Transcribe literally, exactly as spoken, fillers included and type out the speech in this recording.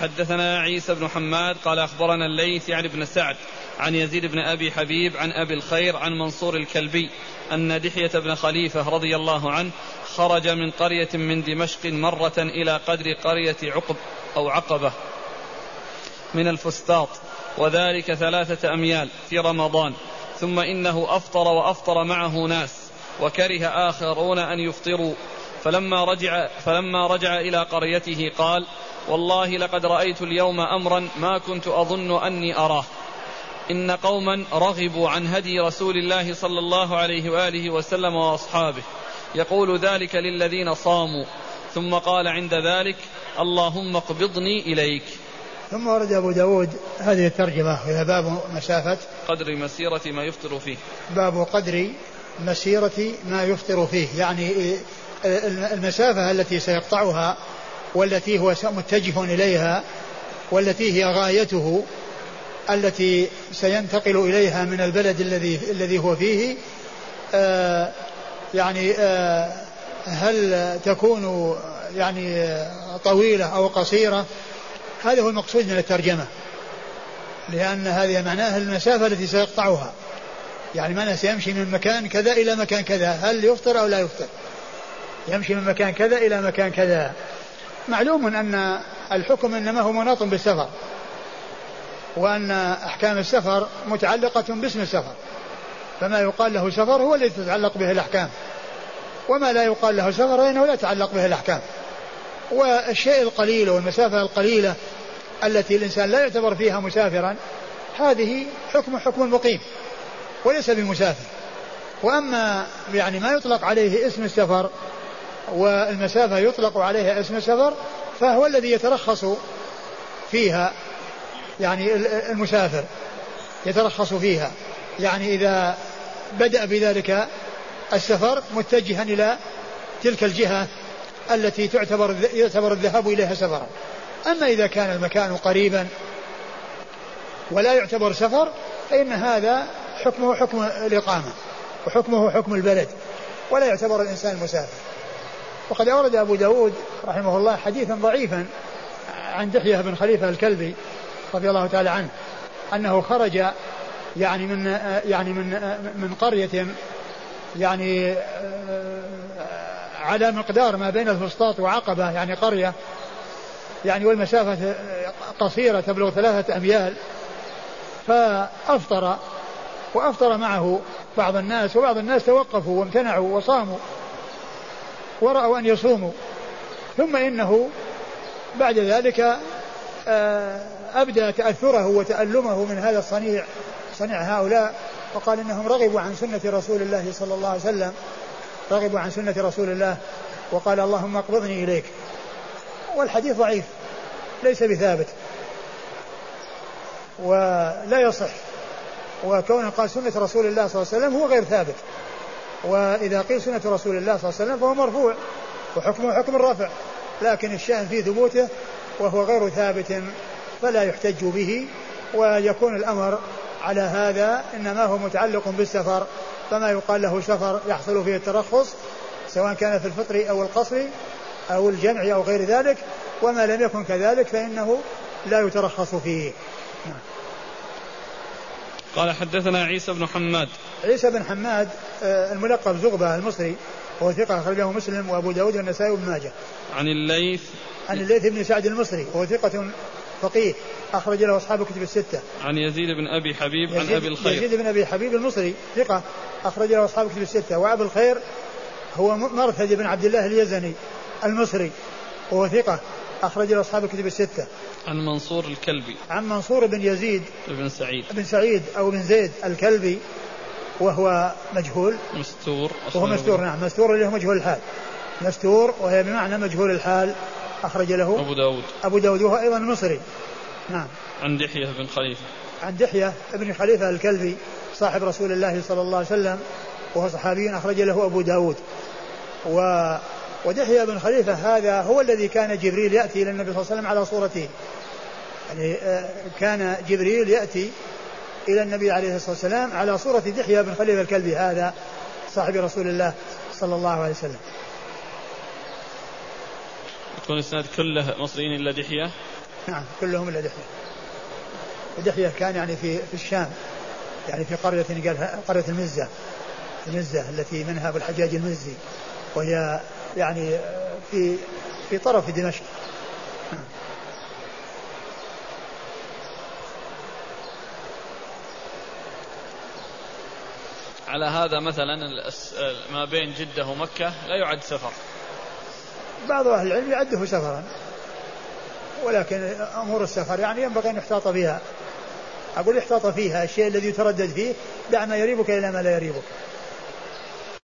حدثنا عيسى بن حماد قال أخبرنا الليث يعني بن سعد عن يزيد بن أبي حبيب عن أبي الخير عن منصور الكلبي أن دحية بن خليفة رضي الله عنه خرج من قرية من دمشق مرة إلى قدر قرية عقب أو عقبة من الفسطاط، وذلك ثلاثة أميال في رمضان، ثم إنه أفطر وأفطر معه ناس، وكره آخرون أن يفطروا، فلما رجع, فلما رجع إلى قريته قال: والله لقد رأيت اليوم أمرا ما كنت أظن أني أراه، إن قوما رغبوا عن هدي رسول الله صلى الله عليه وآله وسلم وأصحابه، يقول ذلك للذين صاموا، ثم قال عند ذلك: اللهم اقبضني إليك. ثم ورد أبو داود هذه الترجمة إلى باب مسافة قدر مسيرة ما يفطر فيه، باب قدر مسيرة ما يفطر فيه، يعني المسافة التي سيقطعها والتي هو متجه إليها والتي هي غايته التي سينتقل إليها من البلد الذي الذي هو فيه، آه يعني آه هل تكون يعني طويلة أو قصيرة؟ هذا هو المقصود من الترجمة، لأن هذه معناها المسافة التي سيقطعها، يعني معناه سيمشي من مكان كذا إلى مكان كذا، هل يفطر أو لا يفطر؟ يمشي من مكان كذا إلى مكان كذا. معلوم أن الحكم إنما هو مناط بالسفر، وأن أحكام السفر متعلقة باسم السفر، فما يقال له سفر هو الذي تتعلق به الأحكام، وما لا يقال له سفر فإنه لا تتعلق به الأحكام. والشيء القليل والمسافة القليلة التي الإنسان لا يعتبر فيها مسافرا هذه حكم حكم المقيم وليس بمسافر. وأما يعني ما يطلق عليه اسم السفر والمسافة يطلق عليها اسم السفر فهو الذي يترخص فيها، يعني المسافر يترخص فيها، يعني إذا بدأ بذلك السفر متجها إلى تلك الجهة التي تعتبر يعتبر الذهاب إليها سفرا. أما إذا كان المكان قريبا ولا يعتبر سفر فإن هذا حكمه حكم الإقامة وحكمه حكم البلد ولا يعتبر الإنسان مسافر. وقد أورد أبو داود رحمه الله حديثا ضعيفا عن دحية بن خليفة الكلبي رضي الله تعالى عنه أنه خرج يعني من يعني من من قرية يعني على مقدار ما بين الفسطاط وعقبة، يعني قرية يعني والمسافة قصيرة تبلغ ثلاثة أميال، فأفطر وأفطر معه بعض الناس، وبعض الناس توقفوا وامتنعوا وصاموا ورأوا أن يصوموا. ثم إنه بعد ذلك أبدى تأثره وتألمه من هذا الصنيع صنيع هؤلاء، وقال إنهم رغبوا عن سنة رسول الله صلى الله عليه وسلم، رغبوا عن سنة رسول الله، وقال اللهم اقبضني إليك. والحديث ضعيف ليس بثابت ولا يصح، وكونه قال سنة رسول الله صلى الله عليه وسلم هو غير ثابت، وإذا قيل سنة رسول الله صلى الله عليه وسلم فهو مرفوع وحكمه حكم الرفع، لكن الشأن في ثبوته وهو غير ثابت فلا يحتج به، ويكون الأمر على هذا إنما هو متعلق بالسفر، فما يقال له سفر يحصل فيه الترخص سواء كان في الفطر أو القصر أو الجمع أو غير ذلك، وما لم يكن كذلك فإنه لا يترخص فيه. نعم. قال حدثنا عيسى بن حماد. عيسى بن حماد الملقب زغبة المصري وهو ثقة أخرجه مسلم وأبو داود والنسائي وابن ماجه. عن الليث عن الليث بن سعد المصري وهو ثقة فقيه أخرج له أصحاب الكتب الستة. عن يزيد بن أبي حبيب عن أبي الخير. يزيد بن أبي حبيب المصري ثقة أخرج له أصحاب الكتب الستة. وأبي الخير هو مرثد بن عبد الله اليزني المصري وهو ثقة أخرج له أصحاب الكتب الستة. عن منصور الكلبي. عن منصور بن يزيد بن سعيد بن سعيد أو بن زيد الكلبي وهو مجهول مستور. وهو مستور. نعم مستور اللي هو مجهول الحال، مستور وهي بمعنى مجهول الحال، أخرج له أبو داود أبو داود وهو أيضا مصري. نعم. عن دحية بن خليفة. عن دحية بن خليفة الكلبي صاحب رسول الله صلى الله عليه وسلم وهو صحابي أخرج له أبو داود. و ودحية بن خليفة هذا هو الذي كان جبريل يأتي إلى النبي صلى الله عليه وسلم على صورته، يعني كان جبريل يأتي إلى النبي عليه الصلاة والسلام على صورة دحية بن خليفة الكلبي هذا صاحب رسول الله صلى الله عليه وسلم. يكون السند كله مصريين إلا دحية. نعم كلهم إلا دحية. ودحية كان يعني في في الشام، يعني في قرية قال قرية المزة، المزة التي منها أبو الحجاج المزي، وهي يعني في في طرف دمشق. على هذا مثلا ما بين جدة ومكة لا يعد سفر. بعض أهل العلم يعده سفرا، ولكن أمور السفر يعني ينبغي أن يحتاط بها. أقول احتاط فيها الشيء الذي يتردد فيه، دع ما يريبك إلى ما لا يريبك.